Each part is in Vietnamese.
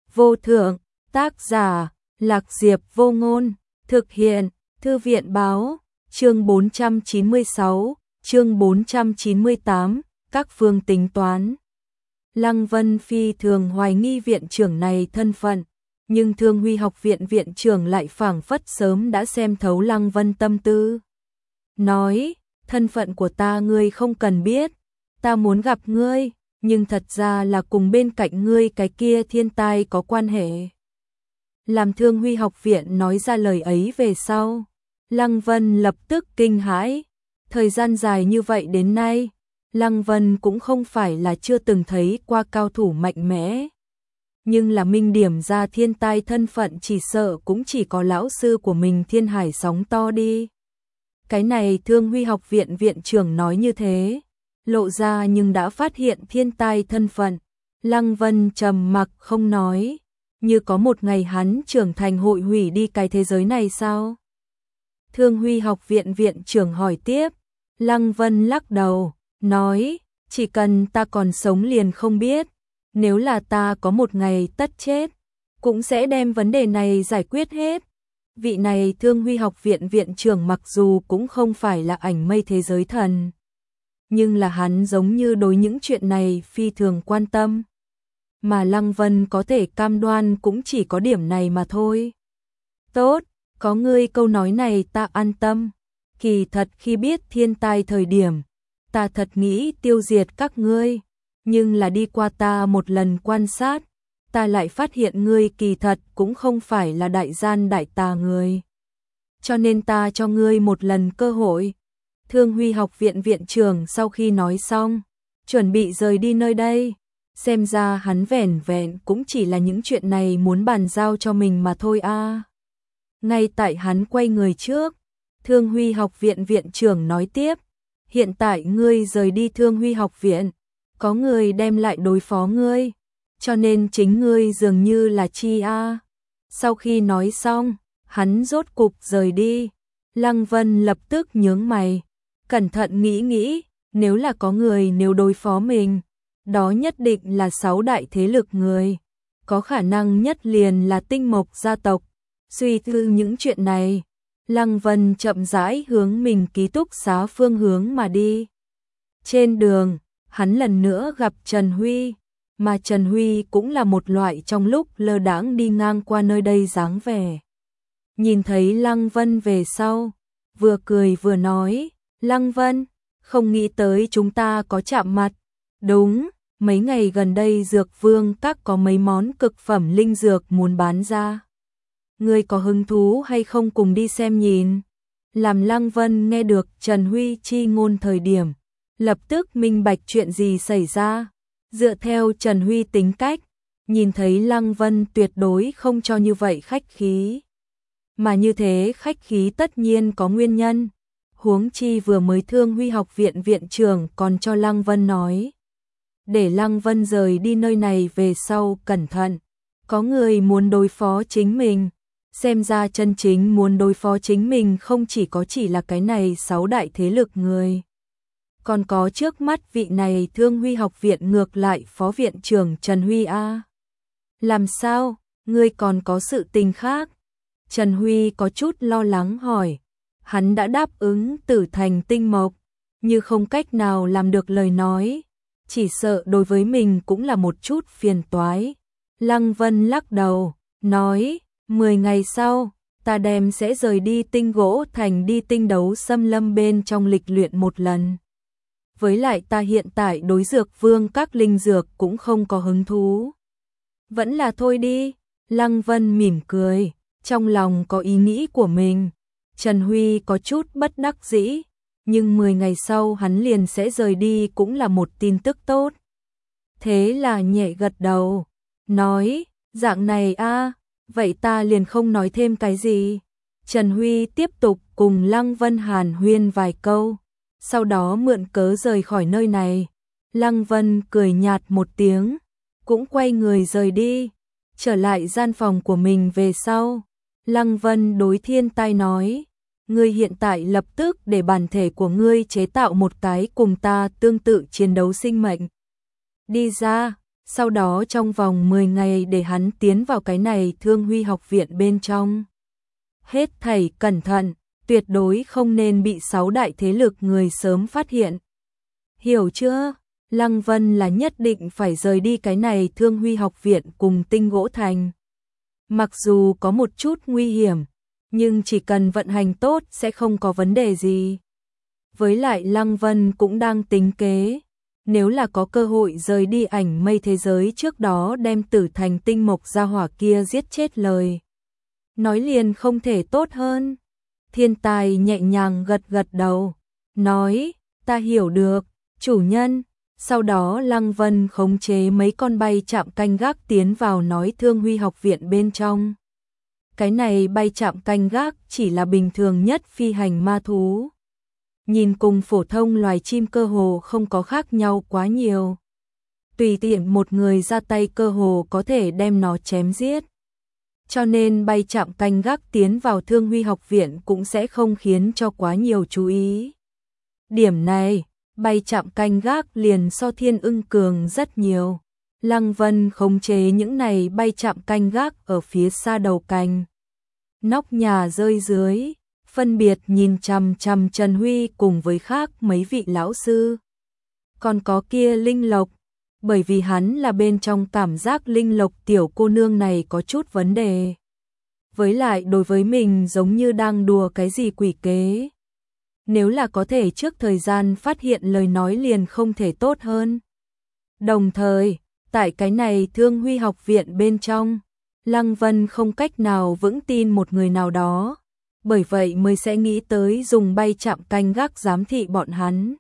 vô thượng, tác giả, Lạc Diệp Vô Ngôn, thực hiện, Thư viện báo, chương 496, chương 498, các phương tính toán. Lăng Vân phi thường hoài nghi viện trưởng này thân phận, nhưng Thương Huy học viện viện trưởng lại phảng phất sớm đã xem thấu Lăng Vân tâm tư. Nói, thân phận của ta ngươi không cần biết, ta muốn gặp ngươi, nhưng thật ra là cùng bên cạnh ngươi cái kia thiên tai có quan hệ. Làm Thương Huy học viện nói ra lời ấy về sau, Lăng Vân lập tức kinh hãi. Thời gian dài như vậy đến nay, Lăng Vân cũng không phải là chưa từng thấy qua cao thủ mạnh mẽ. Nhưng là minh điểm ra thiên tai thân phận chỉ sợ cũng chỉ có lão sư của mình Thiên Hải Sóng To đi. Cái này Thương Huy học viện viện trưởng nói như thế, lộ ra nhưng đã phát hiện thiên tai thân phận. Lăng Vân trầm mặc không nói, như có một ngày hắn trưởng thành hội hủy đi cái thế giới này sao? Thương Huy học viện viện trưởng hỏi tiếp, Lăng Vân lắc đầu, nói, chỉ cần ta còn sống liền không biết, nếu là ta có một ngày tất chết, cũng sẽ đem vấn đề này giải quyết hết. Vị này Thương Huy học viện viện trưởng mặc dù cũng không phải là ảnh mây thế giới thần, nhưng là hắn giống như đối những chuyện này phi thường quan tâm. Mà Lăng Vân có thể cam đoan cũng chỉ có điểm này mà thôi. Tốt, có ngươi câu nói này ta an tâm. Kỳ thật khi biết thiên tai thời điểm, ta thật nghĩ tiêu diệt các ngươi. Nhưng là đi qua ta một lần quan sát, ta lại phát hiện ngươi kỳ thật cũng không phải là đại gian đại tà người. Cho nên ta cho ngươi một lần cơ hội. Thương Huy học viện viện trưởng sau khi nói xong, chuẩn bị rời đi nơi đây. Xem ra hắn vẻn vẹn cũng chỉ là những chuyện này muốn bàn giao cho mình mà thôi a. Ngay tại hắn quay người trước, Thương Huy học viện viện trưởng nói tiếp, hiện tại ngươi rời đi Thương Huy học viện, có người đem lại đối phó ngươi, cho nên chính ngươi dường như là chi a. Sau khi nói xong, hắn rốt cục rời đi. Lăng Vân lập tức nhướng mày, cẩn thận nghĩ, nếu là có người nếu đối phó mình, đó nhất định là 6 đại thế lực người, có khả năng nhất liền là Tinh Mộc gia tộc. Suy tư những chuyện này, Lăng Vân chậm rãi hướng mình ký túc xá phương hướng mà đi. Trên đường, hắn lần nữa gặp Trần Huy, mà Trần Huy cũng là một loại trong lúc lơ đãng đi ngang qua nơi đây dáng vẻ. Nhìn thấy Lăng Vân về sau, vừa cười vừa nói, Lăng Vân, không nghĩ tới chúng ta có chạm mặt. Đúng, mấy ngày gần đây Dược Vương các có mấy món cực phẩm linh dược muốn bán ra. Ngươi có hứng thú hay không cùng đi xem nhìn? Làm Lăng Vân nghe được Trần Huy chi ngôn thời điểm, lập tức minh bạch chuyện gì xảy ra. Dựa theo Trần Huy tính cách, nhìn thấy Lăng Vân tuyệt đối không cho như vậy khách khí. Mà như thế khách khí tất nhiên có nguyên nhân. Huống chi vừa mới Thương Huy học viện viện trưởng còn cho Lăng Vân nói, để Lăng Vân rời đi nơi này về sau cẩn thận, có người muốn đối phó chính mình. Xem ra chân chính muốn đối phó chính mình không chỉ là cái này 6 đại thế lực người, còn có trước mắt vị này Thương Huy học viện ngược lại phó viện trưởng Trần Huy a. Làm sao, ngươi còn có sự tình khác? Trần Huy có chút lo lắng hỏi. Hắn đã đáp ứng Tử Thành Tinh Mộc, như không cách nào làm được lời nói, chỉ sợ đối với mình cũng là một chút phiền toái. Lăng Vân lắc đầu, nói, 10 ngày sau, ta đem sẽ rời đi Tinh Gỗ Thành đi Tinh Đấu Xâm Lâm bên trong lịch luyện một lần. Với lại ta hiện tại đối Dược Vương các linh dược cũng không có hứng thú. Vẫn là thôi đi. Lăng Vân mỉm cười, trong lòng có ý nghĩ của mình. Trần Huy có chút bất đắc dĩ, nhưng 10 ngày sau hắn liền sẽ rời đi cũng là một tin tức tốt. Thế là nhẹ gật đầu, nói, dạng này a, vậy ta liền không nói thêm cái gì. Trần Huy tiếp tục cùng Lăng Vân hàn huyên vài câu, sau đó mượn cớ rời khỏi nơi này. Lăng Vân cười nhạt một tiếng, cũng quay người rời đi, trở lại gian phòng của mình về sau. Lăng Vân đối Thiên Tai nói, ngươi hiện tại lập tức để bản thể của ngươi chế tạo một cái cùng ta tương tự chiến đấu sinh mệnh. Đi ra, sau đó trong vòng 10 ngày để hắn tiến vào cái này Thương Huy học viện bên trong. Hết thảy cẩn thận, tuyệt đối không nên bị 6 đại thế lực người sớm phát hiện. Hiểu chưa? Lăng Vân là nhất định phải rời đi cái này Thương Huy học viện cùng Tinh Gỗ Thành. Mặc dù có một chút nguy hiểm, nhưng chỉ cần vận hành tốt sẽ không có vấn đề gì. Với lại Lăng Vân cũng đang tính kế, nếu là có cơ hội rời đi ảnh mây thế giới trước đó đem Tử Thành tinh mộc gia hỏa kia giết chết lời. Nói liền không thể tốt hơn. Thiên Tài nhẹ nhàng gật gật đầu, nói, ta hiểu được, chủ nhân. Sau đó Lăng Vân khống chế mấy con bay chạm canh gác tiến vào nói Thương Huy học viện bên trong. Cái này bay chạm canh gác chỉ là bình thường nhất phi hành ma thú. Nhìn cùng phổ thông loài chim cơ hồ không có khác nhau quá nhiều. Tùy tiện một người ra tay cơ hồ có thể đem nó chém giết. Cho nên bay chạm canh gác tiến vào Thương Huy học viện cũng sẽ không khiến cho quá nhiều chú ý. Điểm này, bay chạm canh gác liền so Thiên Ưng cường rất nhiều. Lăng Vân khống chế những này bay chạm canh gác ở phía xa đầu cành. Nóc nhà rơi dưới, phân biệt nhìn chằm chằm Trần Huy cùng với khác mấy vị lão sư. Còn có kia Linh Lộc, bởi vì hắn là bên trong cảm giác Linh Lộc tiểu cô nương này có chút vấn đề. Với lại đối với mình giống như đang đùa cái gì quỷ kế. Nếu là có thể trước thời gian phát hiện lời nói liền không thể tốt hơn. Đồng thời, tại cái này Thương Huy học viện bên trong, Lăng Vân không cách nào vững tin một người nào đó, bởi vậy mới sẽ nghĩ tới dùng bay chạm canh gác giám thị bọn hắn.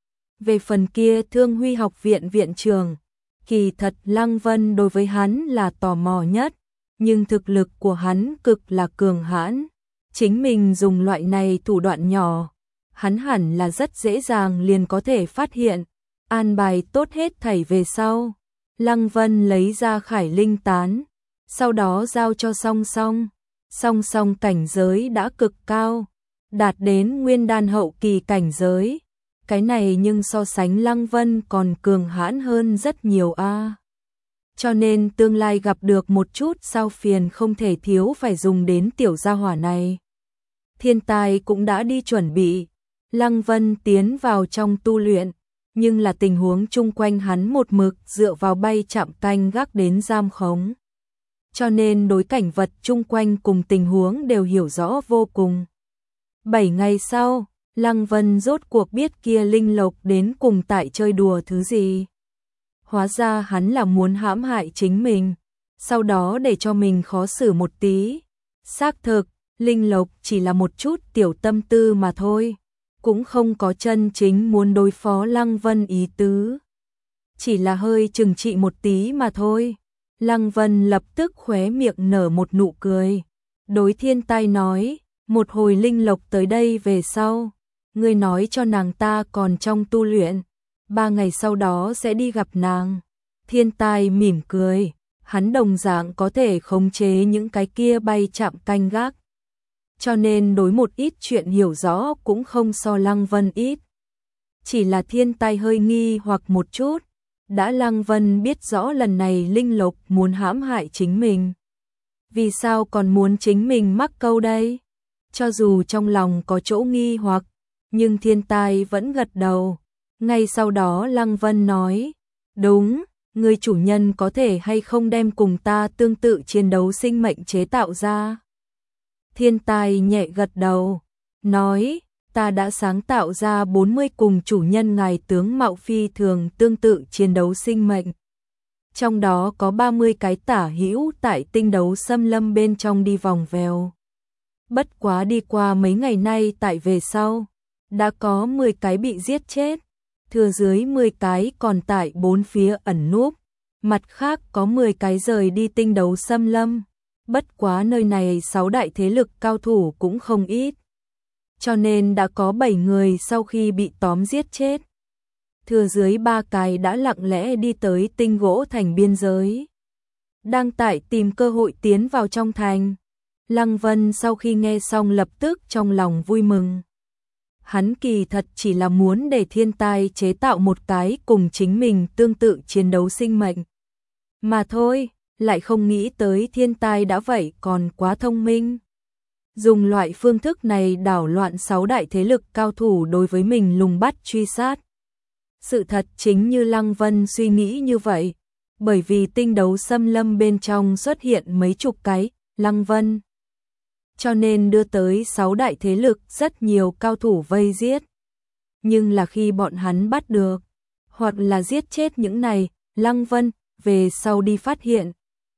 Về phần kia Thương Huy học viện viện trưởng, kỳ thật Lăng Vân đối với hắn là tò mò nhất, nhưng thực lực của hắn cực là cường hãn, chính mình dùng loại này thủ đoạn nhỏ, hắn hẳn là rất dễ dàng liền có thể phát hiện, an bài tốt hết thảy về sau. Lăng Vân lấy ra Khải Linh tán, sau đó giao cho Song Song. Song Song cảnh giới đã cực cao, đạt đến nguyên đan hậu kỳ cảnh giới. Cái này nhưng so sánh Lăng Vân còn cường hãn hơn rất nhiều a. Cho nên tương lai gặp được một chút sao phiền không thể thiếu phải dùng đến tiểu gia hỏa này. Thiên Tài cũng đã đi chuẩn bị, Lăng Vân tiến vào trong tu luyện, nhưng là tình huống chung quanh hắn một mực dựa vào bay chạm canh gác đến giam khống. Cho nên đối cảnh vật chung quanh cùng tình huống đều hiểu rõ vô cùng. 7 ngày sau, Lăng Vân rốt cuộc biết kia Linh Lộc đến cùng tại chơi đùa thứ gì. Hóa ra hắn là muốn hãm hại chính mình, sau đó để cho mình khó xử một tí. Xác thực, Linh Lộc chỉ là một chút tiểu tâm tư mà thôi, cũng không có chân chính muốn đối phó Lăng Vân ý tứ. Chỉ là hơi trừng trị một tí mà thôi. Lăng Vân lập tức khóe miệng nở một nụ cười. Đối Thiên Tai nói, một hồi Linh Lộc tới đây về sau, ngươi nói cho nàng ta còn trong tu luyện, 3 ngày sau đó sẽ đi gặp nàng. Thiên Tai mỉm cười, hắn đồng dạng có thể khống chế những cái kia bay chạm canh gác. Cho nên đối một ít chuyện hiểu rõ cũng không so Lăng Vân ít. Chỉ là Thiên Tai hơi nghi hoặc một chút. Đã Lăng Vân biết rõ lần này Linh Lộc muốn hãm hại chính mình, vì sao còn muốn chính mình mắc câu đây? Cho dù trong lòng có chỗ nghi hoặc, nhưng Thiên Tai vẫn gật đầu. Ngay sau đó Lăng Vân nói, đúng, người chủ nhân có thể hay không đem cùng ta tương tự chiến đấu sinh mệnh chế tạo ra? Thiên Tai nhẹ gật đầu, nói, ta đã sáng tạo ra 40 cùng chủ nhân ngài tướng mạo phi thường tương tự chiến đấu sinh mệnh. Trong đó có 30 cái tả hữu tại tinh đấu xâm lâm bên trong đi vòng vèo. Bất quá đi qua mấy ngày nay tại về sau, đã có 10 cái bị giết chết, thừa dưới 10 cái còn tại 4 phía ẩn núp, mặt khác có 10 cái rời đi tinh đấu xâm lâm. Bất quá nơi này 6 đại thế lực cao thủ cũng không ít. Cho nên đã có 7 người sau khi bị tóm giết chết. Thừa dưới 3 cái đã lặng lẽ đi tới Tinh Gỗ Thành biên giới. Đang tại tìm cơ hội tiến vào trong thành. Lăng Vân sau khi nghe xong lập tức trong lòng vui mừng. Hắn kỳ thật chỉ là muốn để Thiên Tai chế tạo một cái cùng chính mình tương tự chiến đấu sinh mệnh. mà thôi, lại không nghĩ tới thiên tai đã vậy còn quá thông minh. Dùng loại phương thức này đảo loạn 6 đại thế lực cao thủ đối với mình lùng bắt truy sát. Sự thật chính như Lăng Vân suy nghĩ như vậy, bởi vì tinh đấu xâm lâm bên trong xuất hiện mấy chục cái Lăng Vân. Cho nên đưa tới 6 đại thế lực rất nhiều cao thủ vây giết. Nhưng là khi bọn hắn bắt được, hoặc là giết chết những này, Lăng Vân, về sau đi phát hiện.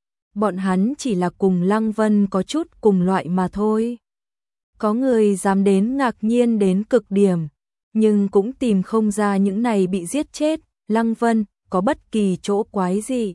Bọn hắn chỉ là cùng Lăng Vân có chút cùng loại mà thôi. Có người dám đến ngạc nhiên đến cực điểm, nhưng cũng tìm không ra những này bị giết chết, Lăng Vân có bất kỳ chỗ quái gì.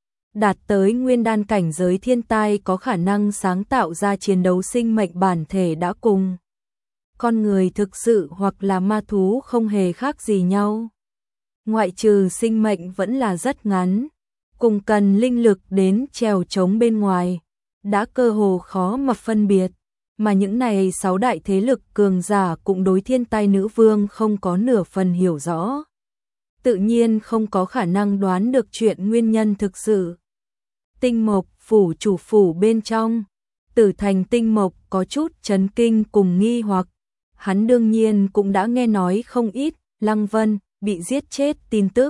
Đạt tới nguyên đan cảnh giới thiên tai có khả năng sáng tạo ra chiến đấu sinh mệnh bản thể đã cùng. Con người thực sự hoặc là ma thú không hề khác gì nhau. Ngoại trừ sinh mệnh vẫn là rất ngắn, cùng cần linh lực đến trèo trống bên ngoài, đã cơ hồ khó mà phân biệt. Mà những này 6 đại thế lực cường giả cũng đối thiên tai nữ vương không có nửa phần hiểu rõ. Tự nhiên không có khả năng đoán được chuyện nguyên nhân thực sự. Tinh Mộc phủ chủ phủ bên trong, Tử Thành Tinh Mộc có chút chấn kinh cùng nghi hoặc. Hắn đương nhiên cũng đã nghe nói không ít Lăng Vân bị giết chết tin tức.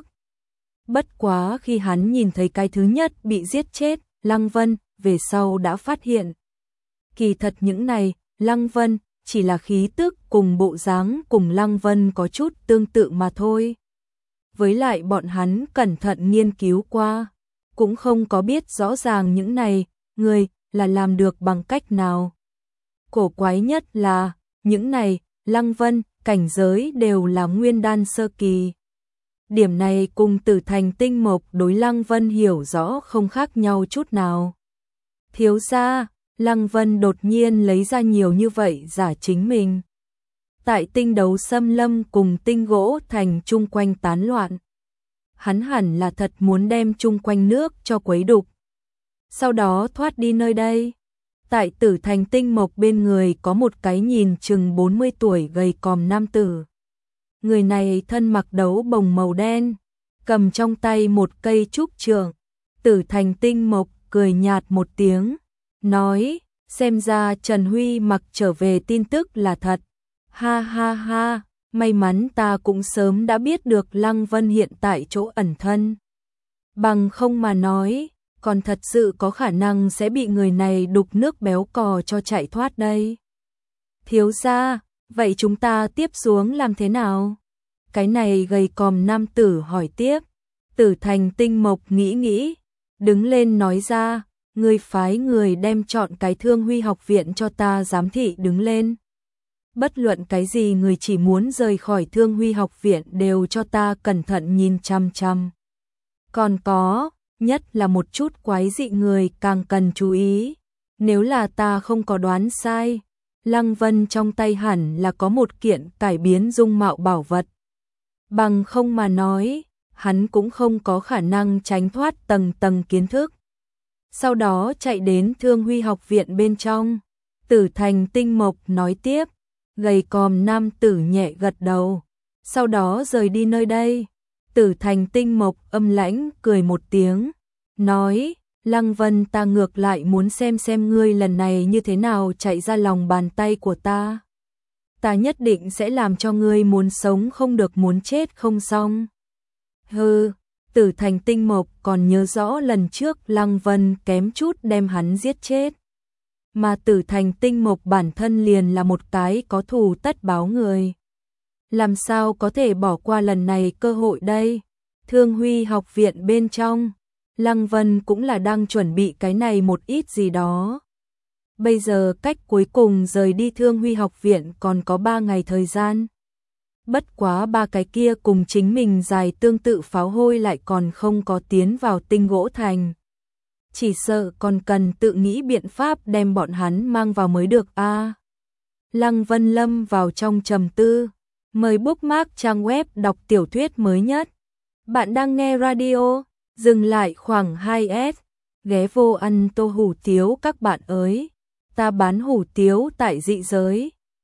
Bất quá khi hắn nhìn thấy cái thứ nhất bị giết chết, Lăng Vân, về sau đã phát hiện. Kỳ thật những này, Lăng Vân, chỉ là khí tức cùng bộ dáng cùng Lăng Vân có chút tương tự mà thôi. Với lại bọn hắn cẩn thận nghiên cứu qua, cũng không có biết rõ ràng những này, người, là làm được bằng cách nào. Cổ quái nhất là, những này, Lăng Vân, cảnh giới đều là nguyên đan sơ kỳ. Điểm này cùng Tử Thành Tinh Mộc đối Lăng Vân hiểu rõ không khác nhau chút nào. Thiếu gia, Lăng Vân đột nhiên lấy ra nhiều như vậy giả chính mình. Tại tinh đấu xâm lâm cùng tinh gỗ thành chung quanh tán loạn. Hắn hẳn là thật muốn đem chung quanh nước cho quấy đục. Sau đó thoát đi nơi đây. Tại Tử Thành Tinh Mộc bên người có một cái nhìn chừng 40 tuổi gầy còm nam tử. Người này thân mặc đấu bồng màu đen, cầm trong tay một cây trúc trượng. Tử Thành Tinh Mộc cười nhạt một tiếng, nói, xem ra Trần Huy mặc trở về tin tức là thật. Ha ha ha, may mắn ta cũng sớm đã biết được Lăng Vân hiện tại chỗ ẩn thân. Bằng không mà nói, còn thật sự có khả năng sẽ bị người này đục nước béo cò cho chạy thoát đây. Thiếu gia, vậy chúng ta tiếp xuống làm thế nào? Cái này gầy còm nam tử hỏi tiếp. Tử Thành Tinh Mộc nghĩ, đứng lên nói ra, ngươi phái người đem chọn cái Thương Huy học viện cho ta giám thị đứng lên. Bất luận cái gì người chỉ muốn rời khỏi Thương Huy học viện đều cho ta cẩn thận nhìn chăm chăm. Còn có, nhất là một chút quái dị người càng cần chú ý. Nếu là ta không có đoán sai, Lăng Vân trong tay hẳn là có một kiện cải biến dung mạo bảo vật. Bằng không mà nói, hắn cũng không có khả năng tránh thoát tầng tầng kiến thức. Sau đó chạy đến Thương Huy học viện bên trong. Tử Thành Tinh Mộc nói tiếp, gầy còm nam tử nhẹ gật đầu. Sau đó rời đi nơi đây. Tử Thành Tinh Mộc âm lãnh cười một tiếng, nói, Lăng Vân ta ngược lại muốn xem ngươi lần này như thế nào chạy ra lòng bàn tay của ta. Ta nhất định sẽ làm cho ngươi muốn sống không được muốn chết không xong. Hừ, Tử Thành Tinh Mộc còn nhớ rõ lần trước Lăng Vân kém chút đem hắn giết chết. Mà Tử Thành Tinh Mộc bản thân liền là một cái có thù tất báo người. Làm sao có thể bỏ qua lần này cơ hội đây? Thương Huy học viện bên trong, Lăng Vân cũng là đang chuẩn bị cái này một ít gì đó. Bây giờ cách cuối cùng rời đi Thương Huy học viện còn có 3 ngày thời gian. Bất quá 3 cái kia cùng chính mình dài tương tự pháo hôi lại còn không có tiến vào tinh gỗ thành. Chỉ sợ còn cần tự nghĩ biện pháp đem bọn hắn mang vào mới được a. Lăng Vân lâm vào trong trầm tư. Mời bookmark trang web đọc tiểu thuyết mới nhất. Bạn đang nghe radio, dừng lại khoảng 2S, ghé vô ăn tô hủ tiếu các bạn ơi. Ta bán hủ tiếu tại dị giới.